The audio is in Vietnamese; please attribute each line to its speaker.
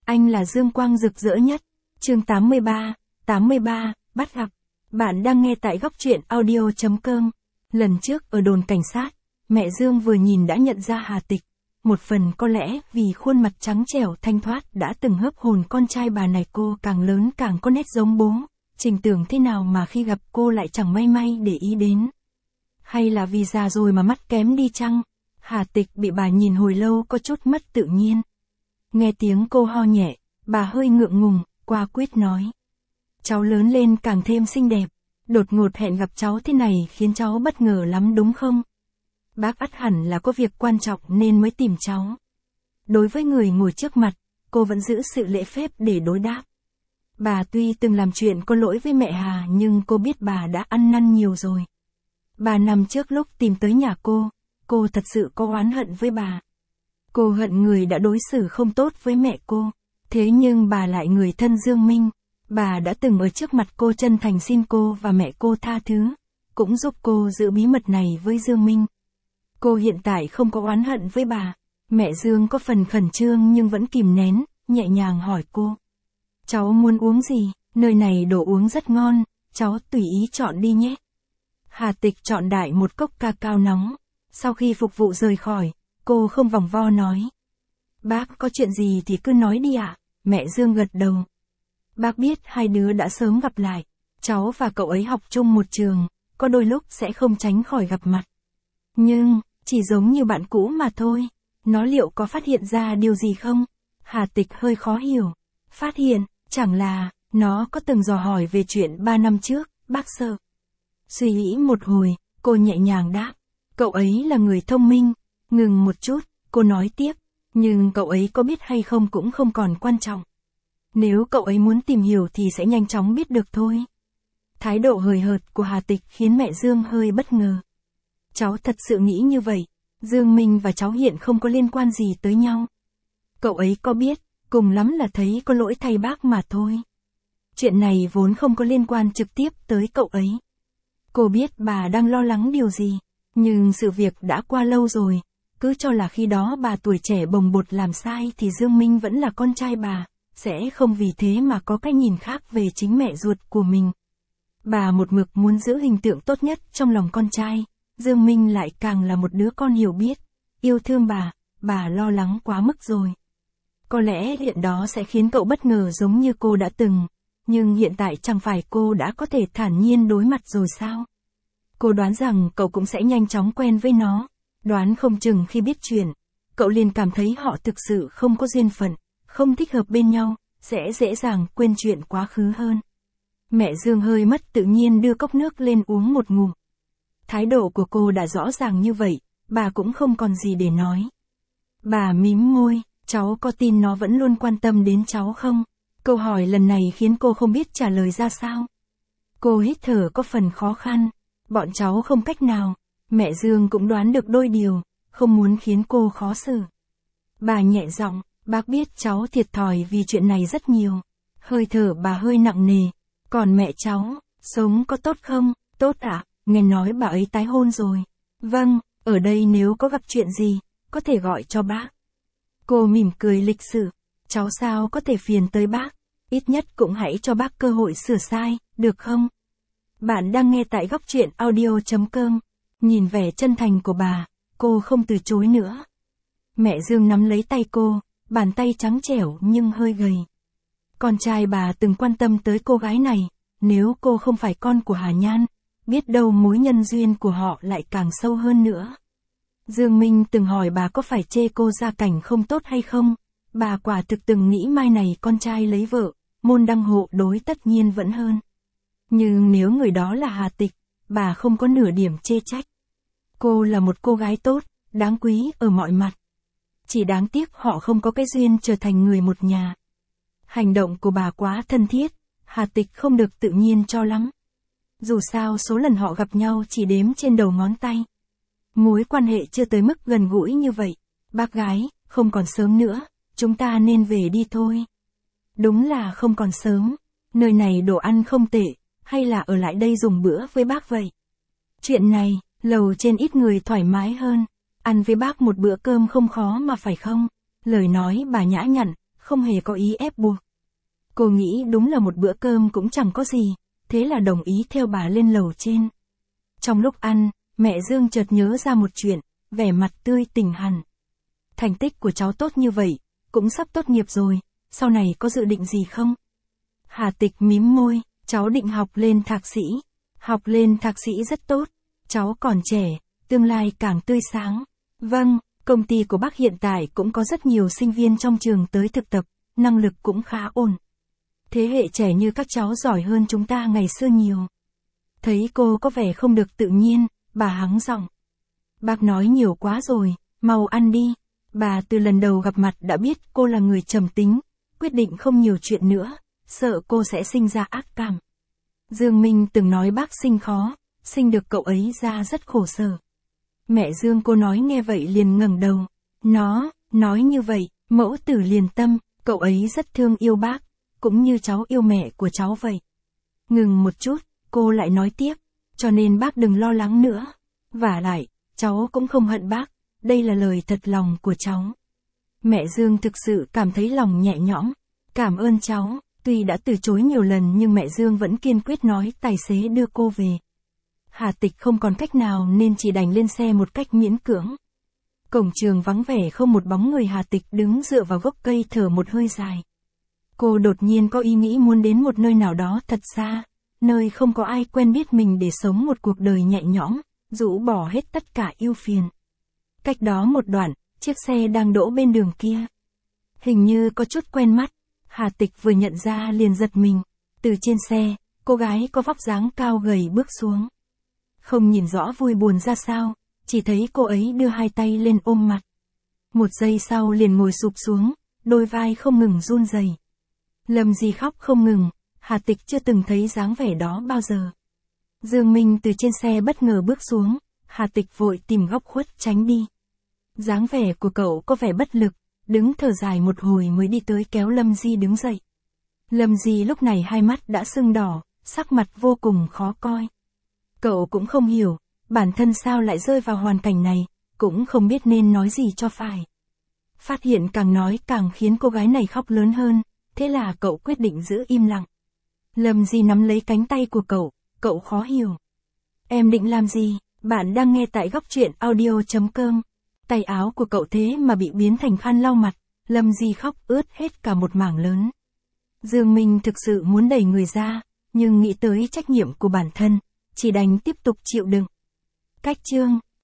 Speaker 1: Anh là dương quang rực rỡ nhất. Chương 83, bắt gặp. Bạn đang nghe tại góc truyện audio.com. Lần trước ở đồn cảnh sát, mẹ Dương vừa nhìn đã nhận ra Hà Tịch. Một phần có lẽ vì khuôn mặt trắng trẻo thanh thoát đã từng hớp hồn con trai bà này, cô càng lớn càng có nét giống bố. Trình tưởng thế nào mà khi gặp cô lại chẳng may may để ý đến. Hay là vì già rồi mà mắt kém đi chăng? Hà Tịch bị bà nhìn hồi lâu có chút mất tự nhiên. Nghe tiếng cô ho nhẹ, bà hơi ngượng ngùng, qua quyết nói. Cháu lớn lên càng thêm xinh đẹp. Đột ngột hẹn gặp cháu thế này khiến cháu bất ngờ lắm đúng không? Bác ắt hẳn là có việc quan trọng nên mới tìm cháu. Đối với người ngồi trước mặt, cô vẫn giữ sự lễ phép để đối đáp. Bà tuy từng làm chuyện có lỗi với mẹ Hà nhưng cô biết bà đã ăn năn nhiều rồi. 3 năm trước lúc tìm tới nhà cô thật sự có oán hận với bà. Cô hận người đã đối xử không tốt với mẹ cô. Thế nhưng bà lại người thân Dương Minh. Bà đã từng ở trước mặt cô chân thành xin cô và mẹ cô tha thứ, cũng giúp cô giữ bí mật này với Dương Minh. Cô hiện tại không có oán hận với bà. Mẹ Dương có phần khẩn trương nhưng vẫn kìm nén, nhẹ nhàng hỏi cô. Cháu muốn uống gì? Nơi này đồ uống rất ngon, cháu tùy ý chọn đi nhé. Hà Tịch chọn đại một cốc cacao nóng. Sau khi phục vụ rời khỏi, cô không vòng vo nói. Bác có chuyện gì thì cứ nói đi ạ. Mẹ Dương gật đầu. Bác biết hai đứa đã sớm gặp lại. Cháu và cậu ấy học chung một trường, có đôi lúc sẽ không tránh khỏi gặp mặt. Nhưng, chỉ giống như bạn cũ mà thôi. Nó liệu có phát hiện ra điều gì không? Hà Tịch hơi khó hiểu. Phát hiện, chẳng là, nó có từng dò hỏi về chuyện 3 năm trước, bác sợ. Suy nghĩ một hồi, cô nhẹ nhàng đáp. Cậu ấy là người thông minh. Ngừng một chút, cô nói tiếp. Nhưng cậu ấy có biết hay không cũng không còn quan trọng. Nếu cậu ấy muốn tìm hiểu thì sẽ nhanh chóng biết được thôi. Thái độ hời hợt của Hà Tịch khiến mẹ Dương hơi bất ngờ. Cháu thật sự nghĩ như vậy. Dương Minh và cháu hiện không có liên quan gì tới nhau. Cậu ấy có biết, cùng lắm là thấy có lỗi thay bác mà thôi. Chuyện này vốn không có liên quan trực tiếp tới cậu ấy. Cô biết bà đang lo lắng điều gì, nhưng sự việc đã qua lâu rồi. Cứ cho là khi đó bà tuổi trẻ bồng bột làm sai thì Dương Minh vẫn là con trai bà, sẽ không vì thế mà có cái nhìn khác về chính mẹ ruột của mình. Bà một mực muốn giữ hình tượng tốt nhất trong lòng con trai, Dương Minh lại càng là một đứa con hiểu biết, yêu thương bà lo lắng quá mức rồi. Có lẽ hiện đó sẽ khiến cậu bất ngờ giống như cô đã từng, nhưng hiện tại chẳng phải cô đã có thể thản nhiên đối mặt rồi sao? Cô đoán rằng cậu cũng sẽ nhanh chóng quen với nó. Đoán không chừng khi biết chuyện, cậu liền cảm thấy họ thực sự không có duyên phận, không thích hợp bên nhau, sẽ dễ dàng quên chuyện quá khứ hơn. Mẹ Dương hơi mất tự nhiên đưa cốc nước lên uống một ngụm. Thái độ của cô đã rõ ràng như vậy, bà cũng không còn gì để nói. Bà mím môi, cháu có tin nó vẫn luôn quan tâm đến cháu không? Câu hỏi lần này khiến cô không biết trả lời ra sao. Cô hít thở có phần khó khăn, bọn cháu không cách nào. Mẹ Dương cũng đoán được đôi điều, không muốn khiến cô khó xử. Bà nhẹ giọng, bác biết cháu thiệt thòi vì chuyện này rất nhiều. Hơi thở bà hơi nặng nề. Còn mẹ cháu, sống có tốt không? Tốt ạ, nghe nói bà ấy tái hôn rồi. Vâng, ở đây nếu có gặp chuyện gì, có thể gọi cho bác. Cô mỉm cười lịch sự. Cháu sao có thể phiền tới bác? Ít nhất cũng hãy cho bác cơ hội sửa sai, được không? Bạn đang nghe tại góc truyện audio.com. Nhìn vẻ chân thành của bà, cô không từ chối nữa. Mẹ Dương nắm lấy tay cô, bàn tay trắng trẻo nhưng hơi gầy. Con trai bà từng quan tâm tới cô gái này, nếu cô không phải con của Hà Nhan, biết đâu mối nhân duyên của họ lại càng sâu hơn nữa. Dương Minh từng hỏi bà có phải chê cô gia cảnh không tốt hay không, bà quả thực từng nghĩ mai này con trai lấy vợ, môn đăng hộ đối tất nhiên vẫn hơn. Nhưng nếu người đó là Hà Tịch, bà không có nửa điểm chê trách. Cô là một cô gái tốt, đáng quý ở mọi mặt. Chỉ đáng tiếc họ không có cái duyên trở thành người một nhà. Hành động của bà quá thân thiết, Hà Tịch không được tự nhiên cho lắm. Dù sao số lần họ gặp nhau chỉ đếm trên đầu ngón tay. Mối quan hệ chưa tới mức gần gũi như vậy. Bác gái, không còn sớm nữa, chúng ta nên về đi thôi. Đúng là không còn sớm, nơi này đồ ăn không tệ, hay là ở lại đây dùng bữa với bác vậy? Chuyện này, lầu trên ít người thoải mái hơn, ăn với bác một bữa cơm không khó mà phải không? Lời nói bà nhã nhặn, không hề có ý ép buộc. Cô nghĩ đúng là một bữa cơm cũng chẳng có gì, thế là đồng ý theo bà lên lầu trên. Trong lúc ăn, mẹ Dương chợt nhớ ra một chuyện, vẻ mặt tươi tỉnh hẳn. Thành tích của cháu tốt như vậy, cũng sắp tốt nghiệp rồi, sau này có dự định gì không? Hà Tịch mím môi, cháu định học lên thạc sĩ. Học lên thạc sĩ rất tốt, cháu còn trẻ, tương lai càng tươi sáng. Vâng, công ty của bác hiện tại cũng có rất nhiều sinh viên trong trường tới thực tập, năng lực cũng khá ổn. Thế hệ trẻ như các cháu giỏi hơn chúng ta ngày xưa nhiều. Thấy cô có vẻ không được tự nhiên, bà hắng giọng. Bác nói nhiều quá rồi, mau ăn đi. Bà từ lần đầu gặp mặt đã biết cô là người trầm tính, quyết định không nhiều chuyện nữa, sợ cô sẽ sinh ra ác cảm. Dương Minh từng nói bác sinh khó, sinh được cậu ấy ra rất khổ sở. Mẹ Dương cô nói nghe vậy liền ngẩng đầu. Nói như vậy, mẫu tử liền tâm, cậu ấy rất thương yêu bác, cũng như cháu yêu mẹ của cháu vậy. Ngừng một chút, cô lại nói tiếp, cho nên bác đừng lo lắng nữa. Vả lại, cháu cũng không hận bác, đây là lời thật lòng của cháu. Mẹ Dương thực sự cảm thấy lòng nhẹ nhõm. Cảm ơn cháu, tuy đã từ chối nhiều lần nhưng mẹ Dương vẫn kiên quyết nói tài xế đưa cô về. Hà Tịch không còn cách nào nên chỉ đành lên xe một cách miễn cưỡng. Cổng trường vắng vẻ không một bóng người. Hà Tịch đứng dựa vào gốc cây thở một hơi dài. Cô đột nhiên có ý nghĩ muốn đến một nơi nào đó thật xa, nơi không có ai quen biết mình để sống một cuộc đời nhẹ nhõm, rũ bỏ hết tất cả ưu phiền. Cách đó một đoạn, chiếc xe đang đỗ bên đường kia. Hình như có chút quen mắt, Hà Tịch vừa nhận ra liền giật mình. Từ trên xe, cô gái có vóc dáng cao gầy bước xuống. Không nhìn rõ vui buồn ra sao, chỉ thấy cô ấy đưa hai tay lên ôm mặt. Một giây sau liền ngồi sụp xuống, đôi vai không ngừng run rẩy. Lâm Di khóc không ngừng, Hà Tịch chưa từng thấy dáng vẻ đó bao giờ. Dương Minh từ trên xe bất ngờ bước xuống, Hà Tịch vội tìm góc khuất tránh đi. Dáng vẻ của cậu có vẻ bất lực, đứng thở dài một hồi mới đi tới kéo Lâm Di đứng dậy. Lâm Di lúc này hai mắt đã sưng đỏ, sắc mặt vô cùng khó coi. Cậu cũng không hiểu, bản thân sao lại rơi vào hoàn cảnh này, cũng không biết nên nói gì cho phải. Phát hiện càng nói càng khiến cô gái này khóc lớn hơn, thế là cậu quyết định giữ im lặng. Lâm Di nắm lấy cánh tay của cậu khó hiểu. Em định làm gì? Bạn đang nghe tại góc truyện audio.com. Tay áo của cậu thế mà bị biến thành khăn lau mặt, Lâm Di khóc ướt hết cả một mảng lớn. Dương Minh thực sự muốn đẩy người ra, nhưng nghĩ tới trách nhiệm của bản thân, chỉ đành tiếp tục chịu đựng. Cách chương